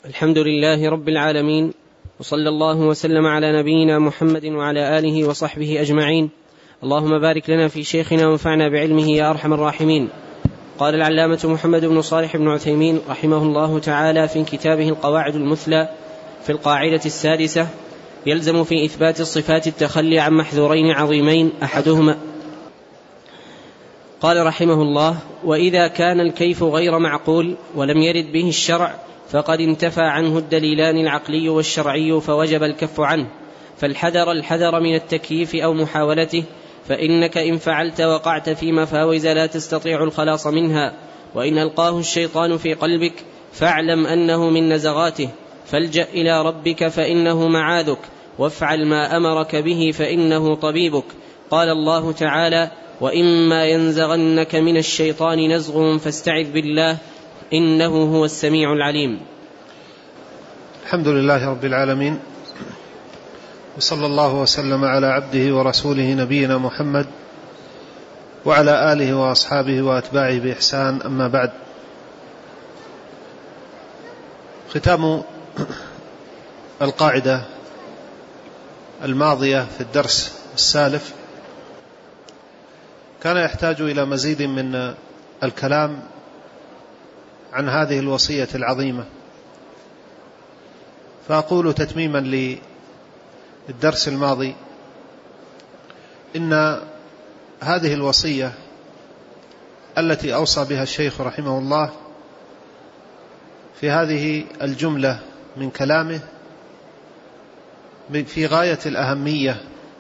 الحمد لله رب العالمين، وصلى الله وسلم على نبينا محمد وعلى آله وصحبه أجمعين. اللهم بارك لنا في شيخنا وانفعنا بعلمه يا أرحم الراحمين. قال العلامة محمد بن صالح بن عثيمين رحمه الله تعالى في كتابه القواعد المثلى في القاعدة السادسة: يلزم في إثبات الصفات التخلي عن محذورين عظيمين، أحدهما قال رحمه الله: وإذا كان الكيف غير معقول ولم يرد به الشرع فقد انتفى عنه الدليلان العقلي والشرعي فوجب الكف عنه، فالحذر من التكييف أو محاولته، فإنك إن فعلت وقعت في مفاوز لا تستطيع الخلاص منها، وإن ألقاه الشيطان في قلبك فاعلم أنه من نزغاته، فالجأ إلى ربك فإنه معاذك، وافعل ما أمرك به فإنه طبيبك. قال الله تعالى: وإما ينزغنك من الشيطان نزغ فاستعذ بالله إنه هو السميع العليم. الحمد لله رب العالمين، وصلى الله وسلم على عبده ورسوله نبينا محمد وعلى آله وأصحابه وأتباعه بإحسان، أما بعد. ختام القاعدة الماضية في الدرس السالف كان يحتاج إلى مزيد من الكلام عن هذه الوصية العظيمة، فأقول تتميما للدرس الماضي: إن هذه الوصية التي أوصى بها الشيخ رحمه الله في هذه الجملة من كلامه في غاية الأهمية،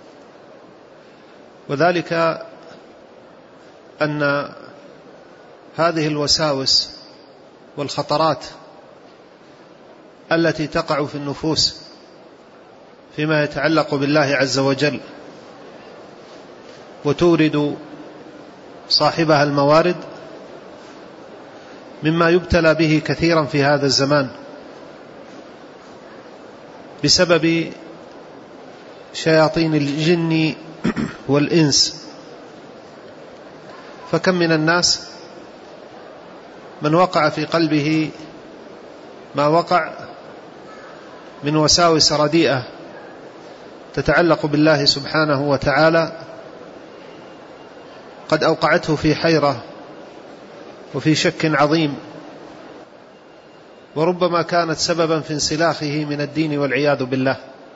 وذلك أن هذه الوساوس والخطرات التي تقع في النفوس فيما يتعلق بالله عز وجل وتورد صاحبها الموارد مما يبتلى به كثيرا في هذا الزمان بسبب شياطين الجن والإنس. فكم من الناس من وقع في قلبه ما وقع من وساوس رديئة تتعلق بالله سبحانه وتعالى، قد أوقعته في حيرة وفي شك عظيم، وربما كانت سببا في انسلاخه من الدين والعياذ بالله.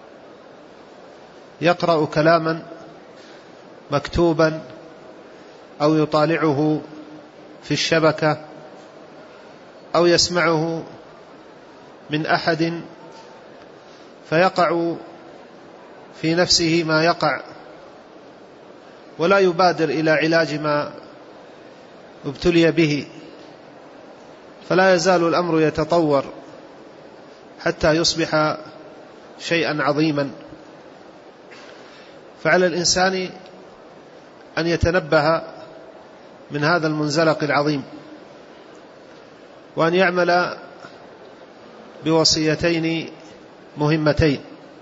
يقرأ كلاما مكتوبا أو يطالعه في الشبكة أو يسمعه من أحد فيقع في نفسه ما يقع، ولا يبادر إلى علاج ما ابتلي به، فلا يزال الأمر يتطور حتى يصبح شيئا عظيما. فعلى الإنسان أن يتنبه من هذا المنزلق العظيم، وأن يعمل بوصيتين مهمتين: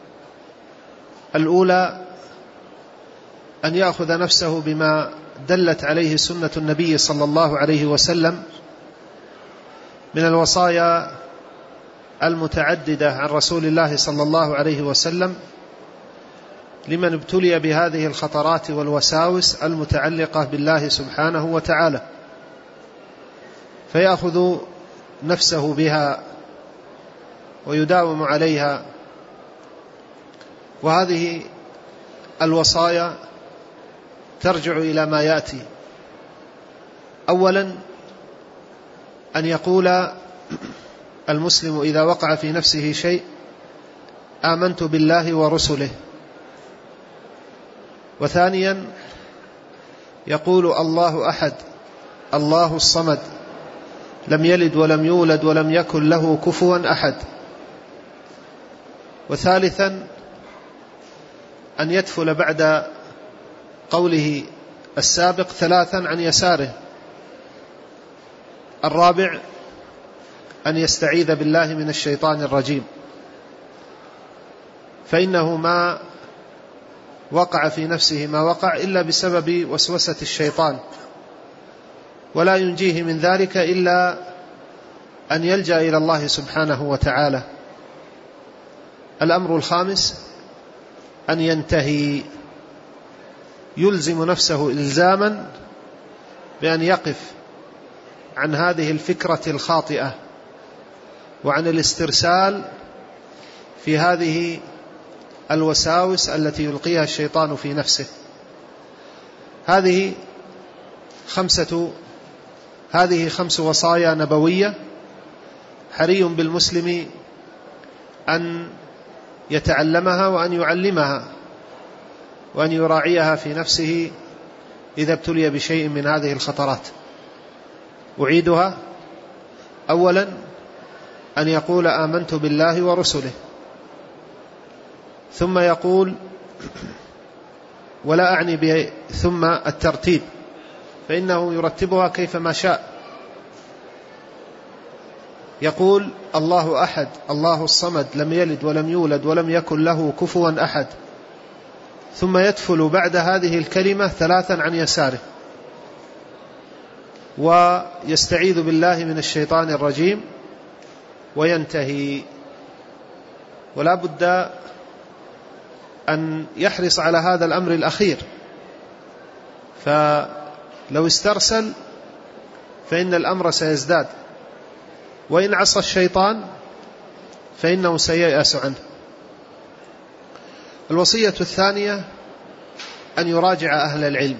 الأولى أن يأخذ نفسه بما دلت عليه سنة النبي صلى الله عليه وسلم من الوصايا المتعددة عن رسول الله صلى الله عليه وسلم لمن ابتلي بهذه الخطرات والوساوس المتعلقة بالله سبحانه وتعالى، فيأخذ نفسه بها ويداوم عليها. وهذه الوصايا ترجع إلى ما يأتي: أولا أن يقول المسلم إذا وقع في نفسه شيء: آمنت بالله ورسله. وثانيا يقول: الله أحد الله الصمد لم يلد ولم يولد ولم يكن له كفوا أحد. وثالثا أن يدفل بعد قوله السابق 3 عن يساره. الرابع أن يستعيذ بالله من الشيطان الرجيم، فإنه ما وقع في نفسه ما وقع إلا بسبب وسوسة الشيطان، ولا ينجيه من ذلك إلا أن يلجأ إلى الله سبحانه وتعالى. الأمر الخامس أن ينتهي، يلزم نفسه إلزاما بأن يقف عن هذه الفكرة الخاطئة وعن الاسترسال في هذه الوساوس التي يلقيها الشيطان في نفسه. هذه خمس وصايا نبوية حري بالمسلم أن يتعلمها وأن يعلمها وأن يراعيها في نفسه إذا ابتلي بشيء من هذه الخطرات. أعيدها: أولا أن يقول آمنت بالله ورسله، ثم يقول، ولا أعني ثم الترتيب فإنه يرتبها كيفما شاء، يقول الله أحد الله الصمد لم يلد ولم يولد ولم يكن له كفوا أحد، ثم يدفل بعد هذه الكلمة 3 عن يساره ويستعيذ بالله من الشيطان الرجيم وينتهي. ولا بد أن يحرص على هذا الأمر الأخير، فلو استرسل فإن الأمر سيزداد، وإن عصى الشيطان فإنه سييأس عنه. الوصية الثانية أن يراجع أهل العلم،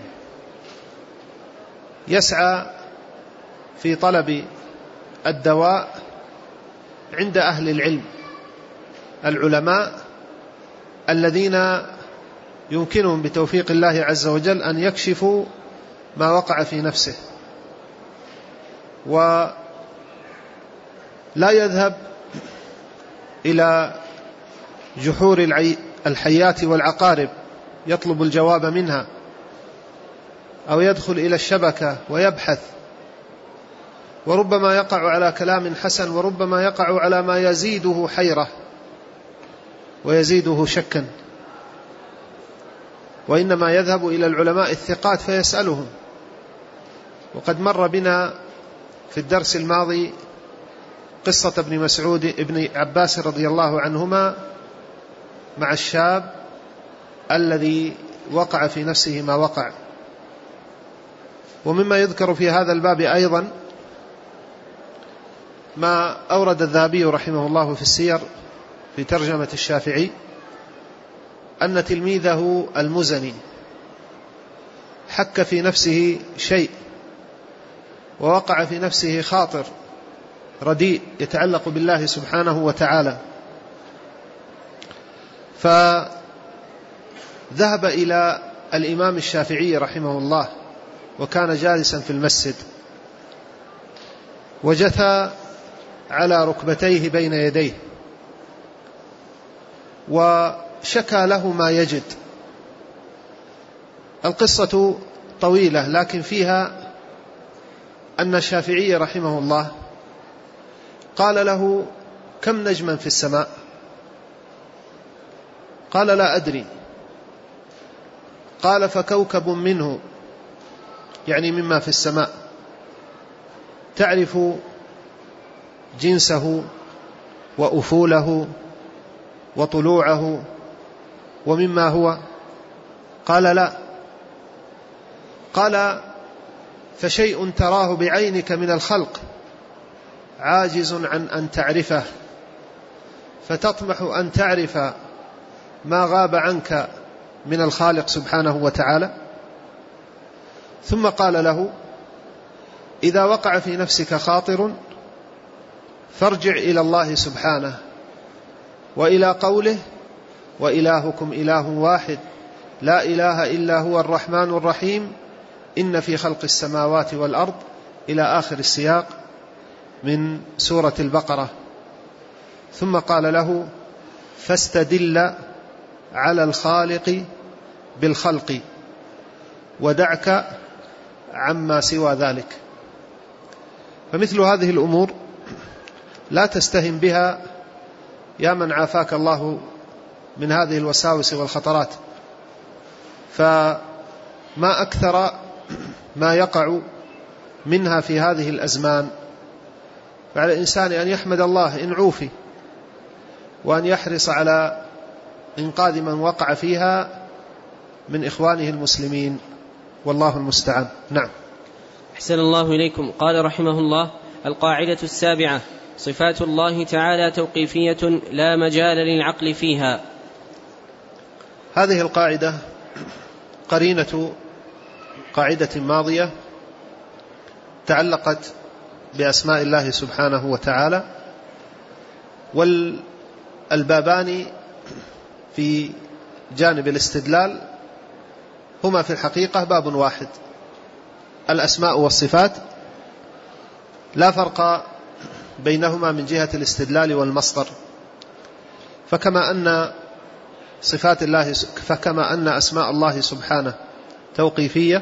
يسعى في طلب الدواء عند أهل العلم العلماء الذين يمكنهم بتوفيق الله عز وجل أن يكشفوا ما وقع في نفسه، ولا يذهب إلى جحور الحيات والعقارب يطلب الجواب منها، أو يدخل إلى الشبكة ويبحث، وربما يقع على كلام حسن وربما يقع على ما يزيده حيرة ويزيده شكا، وإنما يذهب إلى العلماء الثقات فيسألهم. وقد مر بنا في الدرس الماضي قصة ابن عباس رضي الله عنهما مع الشاب الذي وقع في نفسه ما وقع. ومما يذكر في هذا الباب أيضا ما أورد الذهبي رحمه الله في السير في ترجمة الشافعي أن تلميذه المزني حك في نفسه شيء ووقع في نفسه خاطر رديء يتعلق بالله سبحانه وتعالى، فذهب إلى الإمام الشافعي رحمه الله وكان جالسا في المسجد، وجثى على ركبتيه بين يديه وشكى له ما يجد. القصة طويلة لكن فيها أن الشافعي رحمه الله قال له: كم نجما في السماء؟ قال: لا أدري. قال: فكوكب منه، يعني مما في السماء، تعرف جنسه وأفوله وطلوعه ومما هو؟ قال: لا. قال: فشيء تراه بعينك من الخلق عاجز عن أن تعرفه، فتطمح أن تعرف ما غاب عنك من الخالق سبحانه وتعالى. ثم قال له: إذا وقع في نفسك خاطر فارجع إلى الله سبحانه وإلى قوله: وإلهكم إله واحد لا إله إلا هو الرحمن الرحيم إن في خلق السماوات والأرض، إلى آخر السياق من سورة البقرة. ثم قال له: فاستدل على الخالق بالخلق ودعك عما سوى ذلك. فمثل هذه الأمور لا تستهن بها يا من عافاك الله من هذه الوساوس والخطرات، فما أكثر ما يقع منها في هذه الأزمان وعلى الإنسان أن يحمد الله إن عوفي، وأن يحرص على إنقاذ من وقع فيها من إخوانه المسلمين، والله المستعان. نعم. أحسن الله إليكم. قال رحمه الله: القاعدة السابعة: صفات الله تعالى توقيفية لا مجال للعقل فيها. هذه القاعدة قرينة قاعدة ماضية تعلقت بأسماء الله سبحانه وتعالى، والبابان في جانب الاستدلال هما في الحقيقة باب واحد، الأسماء والصفات، لا فرق بينهما من جهة الاستدلال والمصدر. فكما أن أسماء الله سبحانه توقيفية،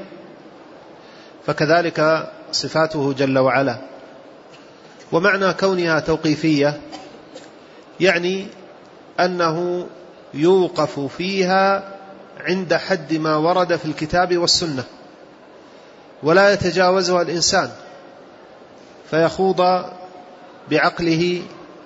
فكذلك صفاته جل وعلا. ومعنى كونها توقيفية يعني أنه يوقف فيها عند حد ما ورد في الكتاب والسنة، ولا يتجاوزها الإنسان فيخوض بعقله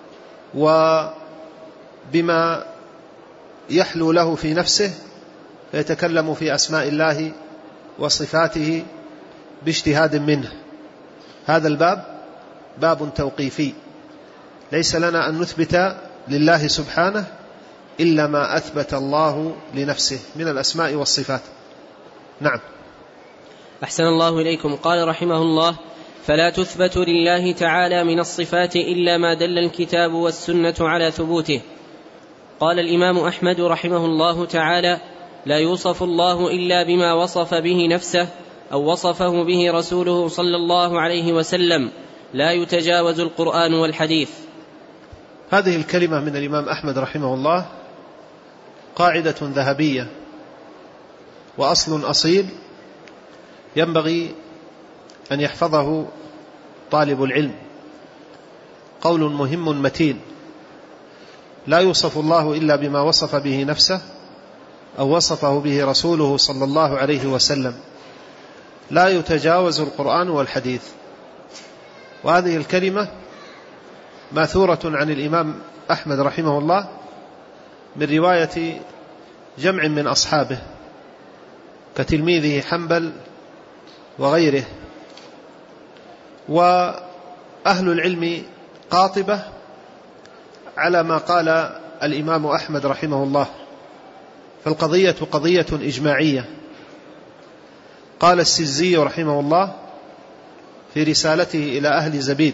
وبما يحلو له في نفسه، فيتكلم في أسماء الله وصفاته باجتهاد منه. هذا الباب باب توقيفي، ليس لنا أن نثبت لله سبحانه إلا ما أثبت الله لنفسه من الأسماء والصفات. نعم. أحسن الله إليكم. قال رحمه الله: فلا تثبت لله تعالى من الصفات إلا ما دل الكتاب والسنة على ثبوته. قال الإمام أحمد رحمه الله تعالى: لا يوصف الله إلا بما وصف به نفسه أو وصفه به رسوله صلى الله عليه وسلم، لا يتجاوز القرآن والحديث. هذه الكلمة من الإمام أحمد رحمه الله قاعدة ذهبية وأصل أصيل ينبغي أن يحفظه طالب العلم. قول مهم متين: لا يوصف الله إلا بما وصف به نفسه أو وصفه به رسوله صلى الله عليه وسلم، لا يتجاوز القرآن والحديث. وهذه الكلمة ماثورة عن الإمام أحمد رحمه الله من رواية جمع من أصحابه كتلميذه حنبل وغيره. وأهل العلم قاطبة على ما قال الإمام أحمد رحمه الله، فالقضية قضية إجماعية. قال السزي رحمه الله في رسالته إلى أهل زبيد: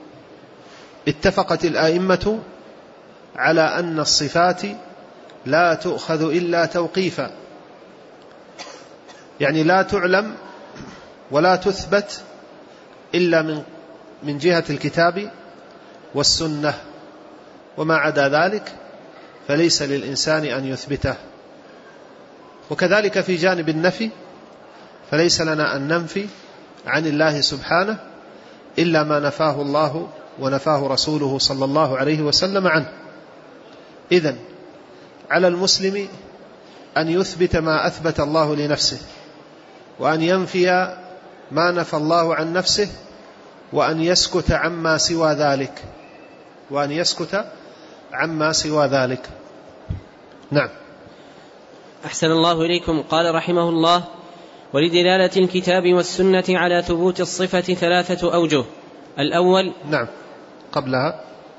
اتفقت الآئمة على أن الصفات لا تؤخذ إلا توقيفا، يعني لا تعلم ولا تثبت إلا من جهة الكتاب والسنة، وما عدا ذلك فليس للإنسان أن يثبته. وكذلك في جانب النفي، فليس لنا أن ننفي عن الله سبحانه إلا ما نفاه الله ونفاه رسوله صلى الله عليه وسلم عنه. إذن على المسلم أن يثبت ما أثبت الله لنفسه، وأن ينفي ما نفى الله عن نفسه، وأن يسكت عما سوى ذلك. نعم. أحسن الله إليكم. قال رحمه الله: ولدلالة الكتاب والسنة على ثبوت الصفة 3 أوجه. الأول، نعم، قبلها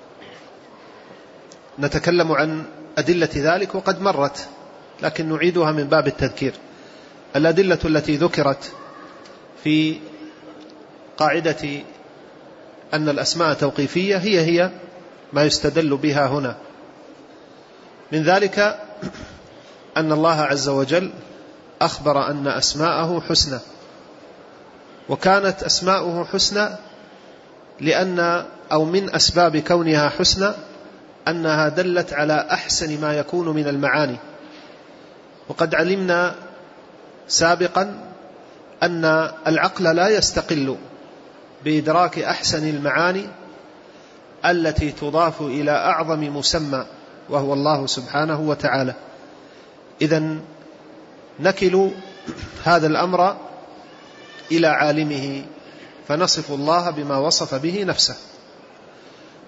نتكلم عن أدلة ذلك وقد مرت، لكن نعيدها من باب التذكير. الأدلة التي ذكرت في قاعدة أن الأسماء توقيفية هي ما يستدل بها هنا. من ذلك أن الله عز وجل أخبر أن أسماءه حسنى، وكانت أسماؤه حسنى لأن أو من أسباب كونها حسنى أنها دلت على أحسن ما يكون من المعاني. وقد علمنا سابقا أن العقل لا يستقل بإدراك أحسن المعاني التي تضاف إلى أعظم مسمى وهو الله سبحانه وتعالى. إذن نكل هذا الأمر إلى عالمه، فنصف الله بما وصف به نفسه.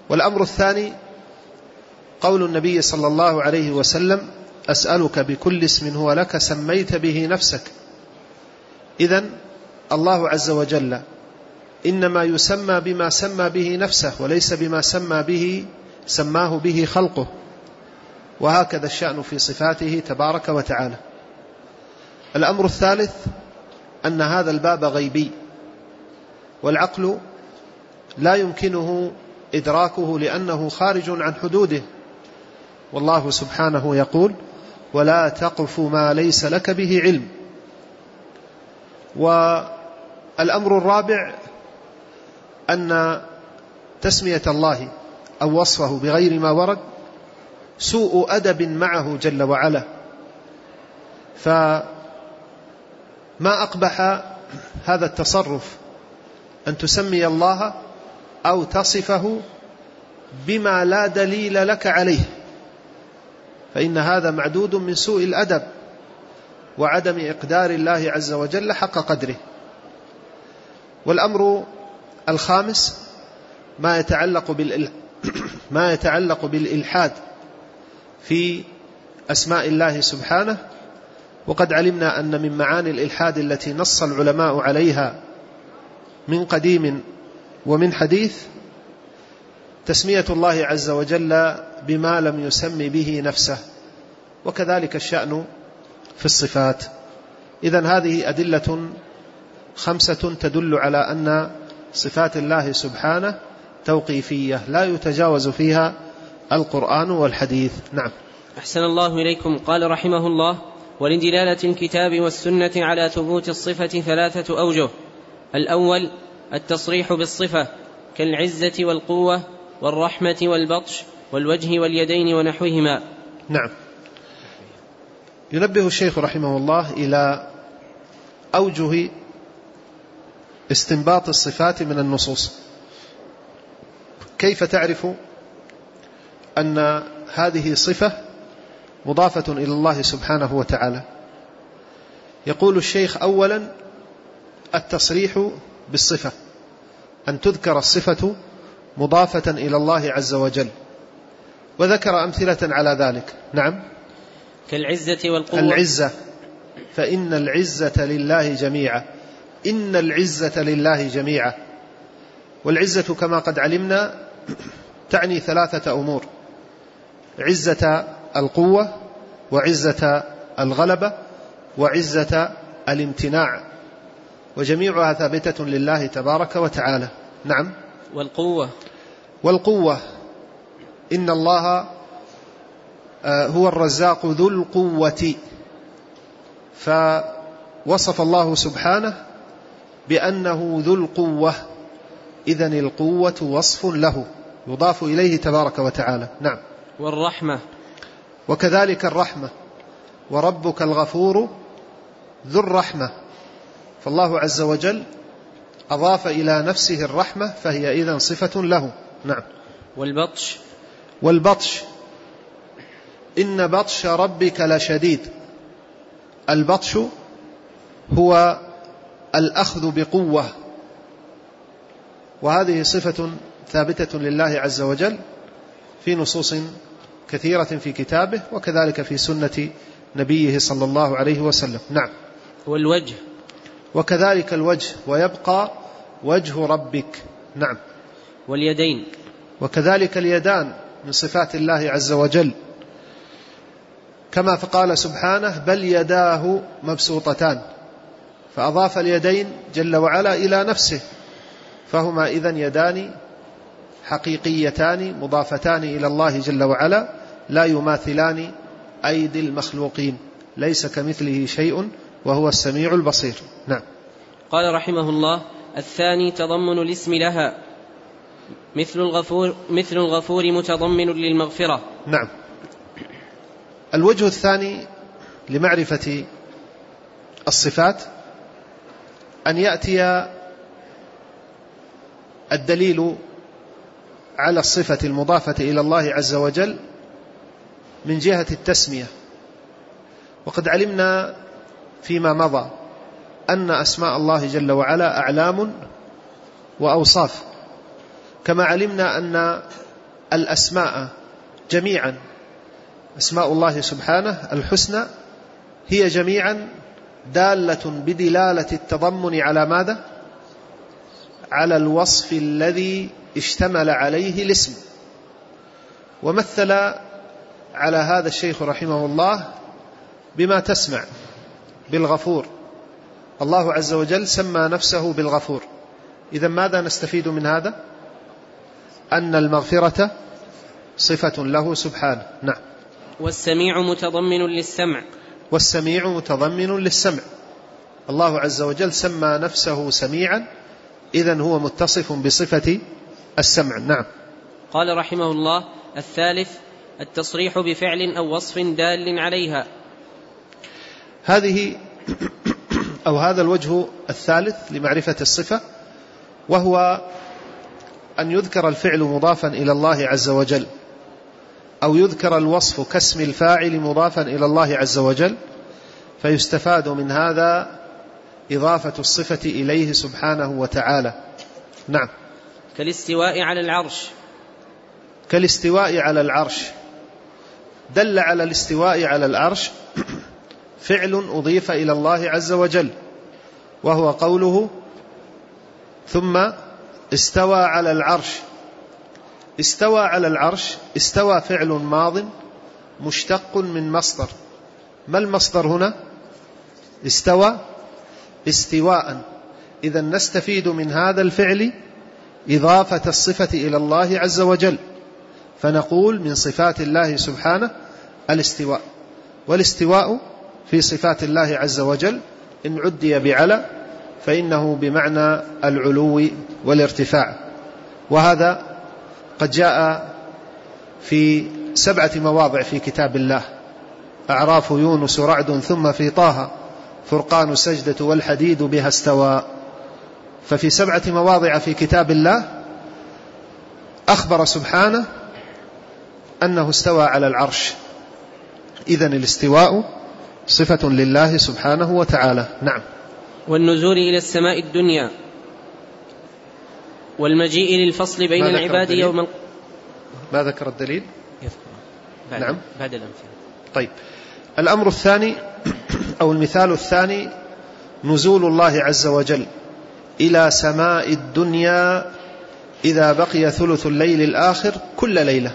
والأمر الثاني قول النبي صلى الله عليه وسلم: أسألك بكل اسم هو لك سميت به نفسك. إذن الله عز وجل إنما يسمى بما سمى به نفسه وليس بما سماه به خلقه، وهكذا الشأن في صفاته تبارك وتعالى. الأمر الثالث أن هذا الباب غيبي، والعقل لا يمكنه إدراكه لأنه خارج عن حدوده، والله سبحانه يقول: ولا تقف ما ليس لك به علم. والأمر الرابع أن تسمية الله أو وصفه بغير ما ورد سوء أدب معه جل وعلا، فما أقبح هذا التصرف أن تسمي الله أو تصفه بما لا دليل لك عليه، فإن هذا معدود من سوء الأدب وعدم إقدار الله عز وجل حق قدره. والأمر الخامس ما يتعلق بالإلحاد في أسماء الله سبحانه، وقد علمنا أن من معاني الإلحاد التي نص العلماء عليها من قديم ومن حديث تسمية الله عز وجل بما لم يسم به نفسه، وكذلك الشأن في الصفات. إذن هذه أدلة 5 تدل على أن صفات الله سبحانه توقيفية لا يتجاوز فيها القرآن والحديث. نعم. أحسن الله إليكم. قال رحمه الله: ولدلالة الكتاب والسنة على ثبوت الصفة 3 أوجه. الأول التصريح بالصفة كالعزة والقوة والرحمة والبطش والوجه واليدين ونحوهما. نعم. ينبه الشيخ رحمه الله إلى أوجه استنباط الصفات من النصوص. كيف تعرف أن هذه صفة مضافة إلى الله سبحانه وتعالى؟ يقول الشيخ: أولا التصريح بالصفة، أن تذكر الصفة مضافة إلى الله عز وجل، وذكر أمثلة على ذلك. نعم. كالعزة والقوة. العزة، فإن العزة لله جميعا، إن العزة لله جميعا. والعزة كما قد علمنا تعني 3 أمور: عزة القوة، وعزة الغلبة، وعزة الامتناع، وجميعها ثابتة لله تبارك وتعالى. نعم. والقوة إن الله هو الرزاق ذو القوة، فوصف الله سبحانه بأنه ذو القوة، إذن القوة وصف له يضاف إليه تبارك وتعالى. نعم. والرحمة، وكذلك الرحمة: وربك الغفور ذو الرحمة، فالله عز وجل أضاف إلى نفسه الرحمة، فهي إذن صفة له. نعم. والبطش إن بطش ربك لشديد. البطش هو الأخذ بقوة، وهذه صفة ثابتة لله عز وجل في نصوص كثيرة في كتابه، وكذلك في سنة نبيه صلى الله عليه وسلم. نعم. والوجه، وكذلك الوجه: ويبقى وجه ربك. نعم. واليدين، وكذلك اليدان من صفات الله عز وجل، كما فقال سبحانه: بل يداه مبسوطتان، فأضاف اليدين جل وعلا إلى نفسه، فهما إذن يدان حقيقيتان مضافتان إلى الله جل وعلا، لا يماثلان أيدي المخلوقين، ليس كمثله شيء وهو السميع البصير. نعم. قال رحمه الله: الثاني تضمن الاسم لها، مثل الغفور متضمن للمغفرة. نعم. الوجه الثاني لمعرفة الصفات أن يأتي الدليل على الصفة المضافة إلى الله عز وجل من جهة التسمية. وقد علمنا فيما مضى أن أسماء الله جل وعلا أعلام وأوصاف، كما علمنا أن الأسماء جميعا، أسماء الله سبحانه الحسنى هي جميعا دالة بدلالة التضمن على ماذا؟ على الوصف الذي اشتمل عليه الاسم. ومثل على هذا الشيخ رحمه الله بما تسمع بالغفور. الله عز وجل سمى نفسه بالغفور. إذن ماذا نستفيد من هذا؟ أن المغفرة صفة له سبحانه. نعم. والسميع متضمن للسمع. والسميع متضمن للسمع. الله عز وجل سمى نفسه سميعا، إذن هو متصف بصفة السمع. نعم. قال رحمه الله: الثالث التصريح بفعل أو وصف دال عليها. هذه أو هذا الوجه الثالث لمعرفة الصفة، وهو أن يذكر الفعل مضافا إلى الله عز وجل، أو يذكر الوصف كاسم الفاعل مضافا إلى الله عز وجل، فيستفاد من هذا إضافة الصفة إليه سبحانه وتعالى. نعم. كالاستواء على العرش. كالاستواء على العرش، دل على الاستواء على العرش فعل أضيف إلى الله عز وجل، وهو قوله: ثم استوى على العرش. استوى على العرش، استوى فعل ماض مشتق من مصدر. ما المصدر هنا؟ استوى استواء. إذن نستفيد من هذا الفعل إضافة الصفة إلى الله عز وجل، فنقول من صفات الله سبحانه الاستواء. والاستواء في صفات الله عز وجل إن عدي بعلى فإنه بمعنى العلو والارتفاع. وهذا قد جاء في 7 مواضع في كتاب الله: أعراف، يونس، رعد، ثم في طه، فرقان، سجدة، والحديد بها استوى. ففي 7 مواضع في كتاب الله أخبر سبحانه أنه استوى على العرش. إذن الاستواء صفة لله سبحانه وتعالى. نعم. والنزول إلى السماء الدنيا، والمجيء للفصل بين العباد يوم ما ذكر الدليل؟ نعم. بعد الأمثلة. طيب، الأمر الثاني أو المثال الثاني: نزول الله عز وجل إلى سماء الدنيا إذا بقي ثلث الليل الآخر كل ليلة.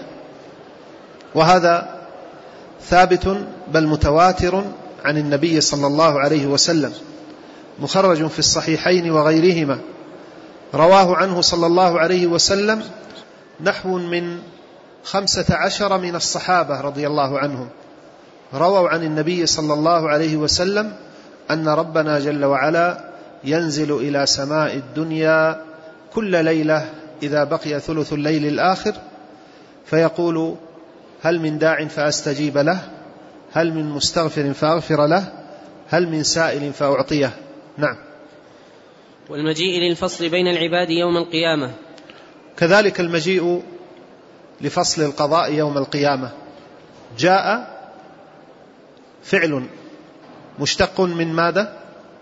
وهذا ثابت بل متواتر عن النبي صلى الله عليه وسلم، مخرج في الصحيحين وغيرهما. رواه عنه صلى الله عليه وسلم نحو من 15 من الصحابة رضي الله عنهم، رووا عن النبي صلى الله عليه وسلم أن ربنا جل وعلا ينزل إلى سماء الدنيا كل ليلة إذا بقي ثلث الليل الآخر، فيقول: هل من داع فأستجيب له؟ هل من مستغفر فأغفر له؟ هل من سائل فأعطيه؟ نعم. والمجيء للفصل بين العباد يوم القيامة، كذلك المجيء لفصل القضاء يوم القيامة. جاء فعل مشتق من ماذا؟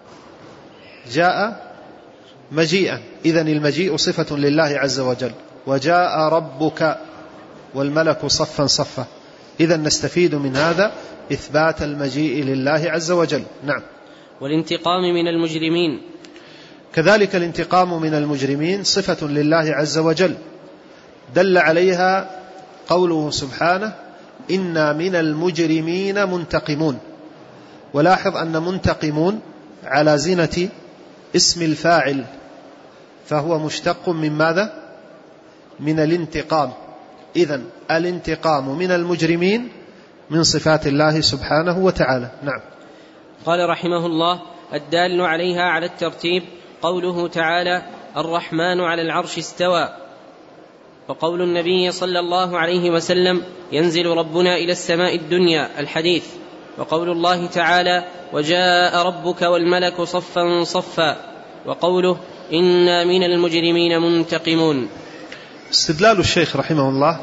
جاء مجيئا. إذن المجيء صفة لله عز وجل. وجاء ربك والملك صفا صفا. إذن نستفيد من هذا إثبات المجيء لله عز وجل. نعم. والانتقام من المجرمين، كذلك الانتقام من المجرمين صفة لله عز وجل، دل عليها قوله سبحانه: إنا من المجرمين منتقمون. ولاحظ أن منتقمون على زنة اسم الفاعل، فهو مشتق من ماذا؟ من الانتقام. إذن الانتقام من المجرمين من صفات الله سبحانه وتعالى. نعم. قال رحمه الله: الدال عليها على الترتيب قوله تعالى: الرحمن على العرش استوى، وقول النبي صلى الله عليه وسلم: ينزل ربنا إلى السماء الدنيا، الحديث، وقول الله تعالى: وجاء ربك والملك صفا صفا، وقوله: إنا من المجرمين منتقمون. استدلال الشيخ رحمه الله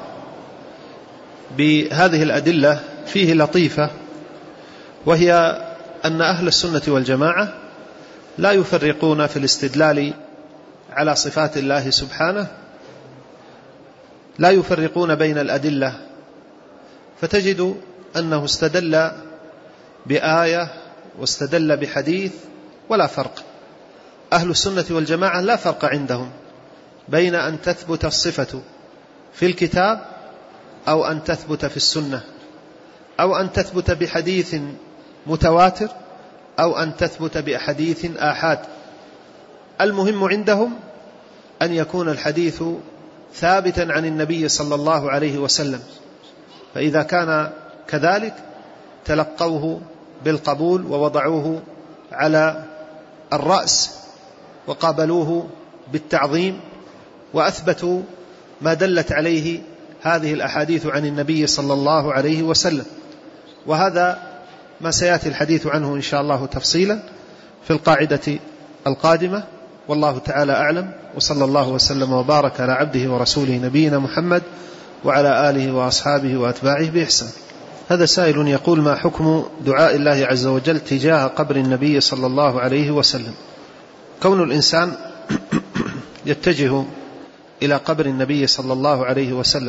بهذه الأدلة فيه لطيفة، وهي أن أهل السنة والجماعة لا يفرقون في الاستدلال على صفات الله سبحانه لا يفرقون بين الأدلة، فتجد أنه استدل بآية واستدل بحديث ولا فرق. أهل السنة والجماعة لا فرق عندهم بين أن تثبت الصفة في الكتاب أو أن تثبت في السنة، أو أن تثبت بحديث متواتر أو أن تثبت بأحاديث آحاد. المهم عندهم أن يكون الحديث ثابتا عن النبي صلى الله عليه وسلم، فإذا كان كذلك تلقوه بالقبول ووضعوه على الرأس وقابلوه بالتعظيم وأثبتوا ما دلت عليه هذه الأحاديث عن النبي صلى الله عليه وسلم. وهذا ما سيأتي الحديث عنه إن شاء الله تفصيلا في القاعدة القادمة. والله تعالى أعلم، وصلى الله وسلم وبارك على عبده ورسوله نبينا محمد وعلى آله وأصحابه وأتباعه بإحسان. هذا سائل يقول: ما حكم دعاء الله عز وجل تجاه قبر النبي صلى الله عليه وسلم؟ كون الإنسان يتجه إلى قبر النبي صلى الله عليه وسلم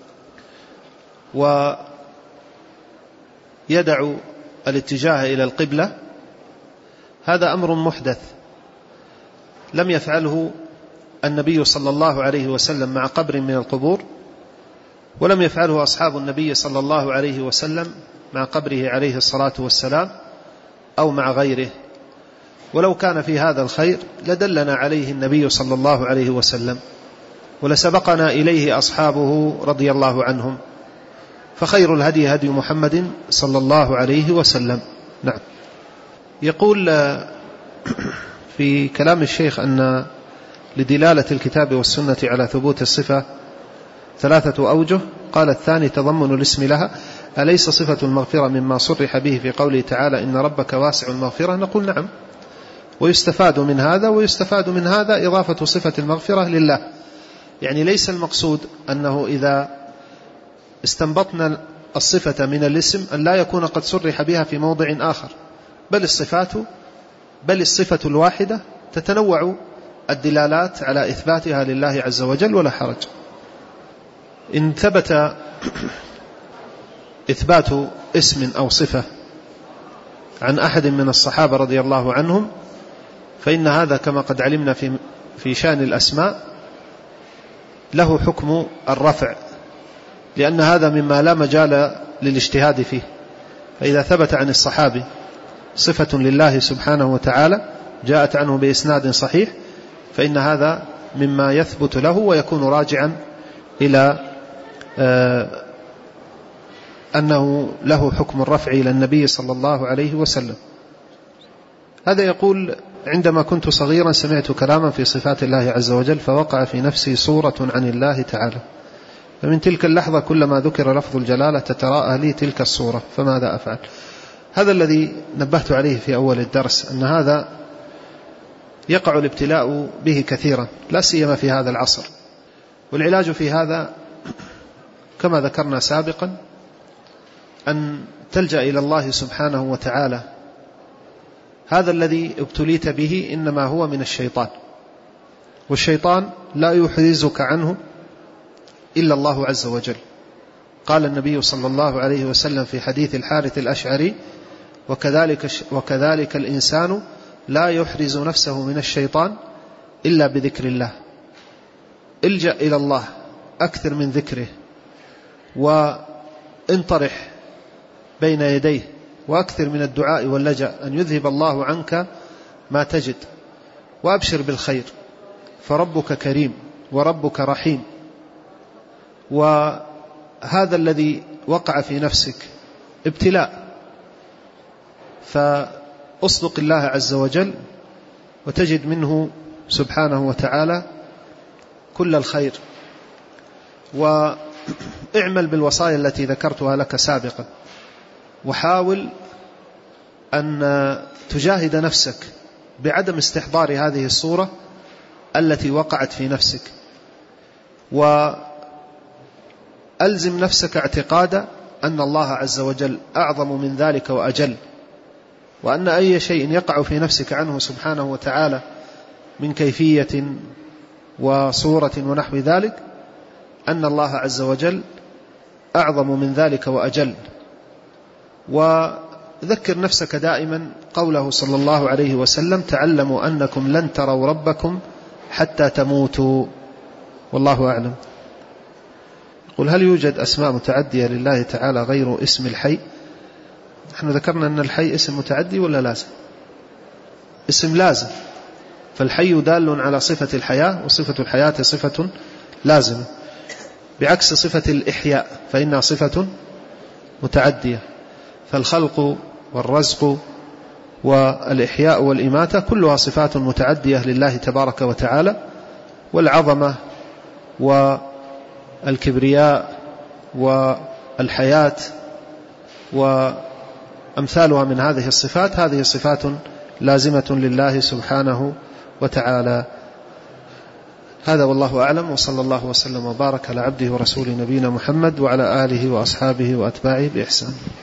ويدع الاتجاه إلى القبلة، هذا أمر محدث لم يفعله النبي صلى الله عليه وسلم مع قبر من القبور، ولم يفعله أصحاب النبي صلى الله عليه وسلم مع قبره عليه الصلاة والسلام أو مع غيره. ولو كان في هذا الخير لدلنا عليه النبي صلى الله عليه وسلم ولسبقنا إليه أصحابه رضي الله عنهم، فخير الهدي هدي محمد صلى الله عليه وسلم. نعم. يقول في كلام الشيخ أن لدلالة الكتاب والسنة على ثبوت الصفة 3 أوجه. قال: الثاني تضمن الاسم لها، أليس صفة المغفرة مما صرح به في قوله تعالى إن ربك واسع المغفرة؟ نقول نعم، ويستفاد من هذا ويستفاد من هذا إضافة صفة المغفرة لله. يعني ليس المقصود أنه إذا استنبطنا الصفة من الاسم أن لا يكون قد صرح بها في موضع آخر، بل الصفة الواحدة تتنوع الدلالات على إثباتها لله عز وجل ولا حرج. إن ثبت إثبات اسم أو صفة عن أحد من الصحابة رضي الله عنهم فإن هذا كما قد علمنا في شأن الأسماء له حكم الرفع، لأن هذا مما لا مجال للاجتهاد فيه. فإذا ثبت عن الصحابي صفة لله سبحانه وتعالى جاءت عنه بإسناد صحيح فإن هذا مما يثبت له ويكون راجعا إلى أنه له حكم الرفع إلى النبي صلى الله عليه وسلم. هذا يقول: عندما كنت صغيرا سمعت كلاما في صفات الله عز وجل فوقع في نفسي صورة عن الله تعالى، فمن تلك اللحظة كلما ذكر لفظ الجلالة تتراءى لي تلك الصورة، فماذا أفعل؟ هذا الذي نبهت عليه في أول الدرس، أن هذا يقع الابتلاء به كثيرا لا سيما في هذا العصر، والعلاج في هذا كما ذكرنا سابقا أن تلجأ إلى الله سبحانه وتعالى. هذا الذي ابتليت به إنما هو من الشيطان، والشيطان لا يحرزك عنه إلا الله عز وجل. قال النبي صلى الله عليه وسلم في حديث الحارث الأشعري: وكذلك الإنسان لا يحرز نفسه من الشيطان إلا بذكر الله. الجأ إلى الله، أكثر من ذكره، وانطرح بين يديه، وأكثر من الدعاء واللجأ أن يذهب الله عنك ما تجد، وأبشر بالخير، فربك كريم وربك رحيم. وهذا الذي وقع في نفسك ابتلاء، فأصدق الله عز وجل وتجد منه سبحانه وتعالى كل الخير. واعمل بالوصايا التي ذكرتها لك سابقا، وحاول أن تجاهد نفسك بعدم استحضار هذه الصورة التي وقعت في نفسك، وألزم نفسك اعتقادا أن الله عز وجل أعظم من ذلك وأجل، وأن أي شيء يقع في نفسك عنه سبحانه وتعالى من كيفية وصورة ونحو ذلك أن الله عز وجل أعظم من ذلك وأجل. وذكر نفسك دائما قوله صلى الله عليه وسلم: تعلموا أنكم لن تروا ربكم حتى تموتوا. والله أعلم. قل: هل يوجد أسماء متعدية لله تعالى غير اسم الحي؟ نحن ذكرنا أن الحي اسم متعدي ولا لازم؟ اسم لازم، فالحي دال على صفة الحياة، وصفة الحياة صفة لازمة، بعكس صفة الإحياء فإنها صفة متعدية. فالخلق والرزق والإحياء والإماتة كلها صفات متعدية لله تبارك وتعالى، والعظمة والكبرياء والحياة وأمثالها من هذه الصفات، هذه صفات لازمة لله سبحانه وتعالى. هذا والله أعلم، وصلى الله وسلم وبارك على عبده ورسوله نبينا محمد وعلى آله وأصحابه وأتباعه بإحسان.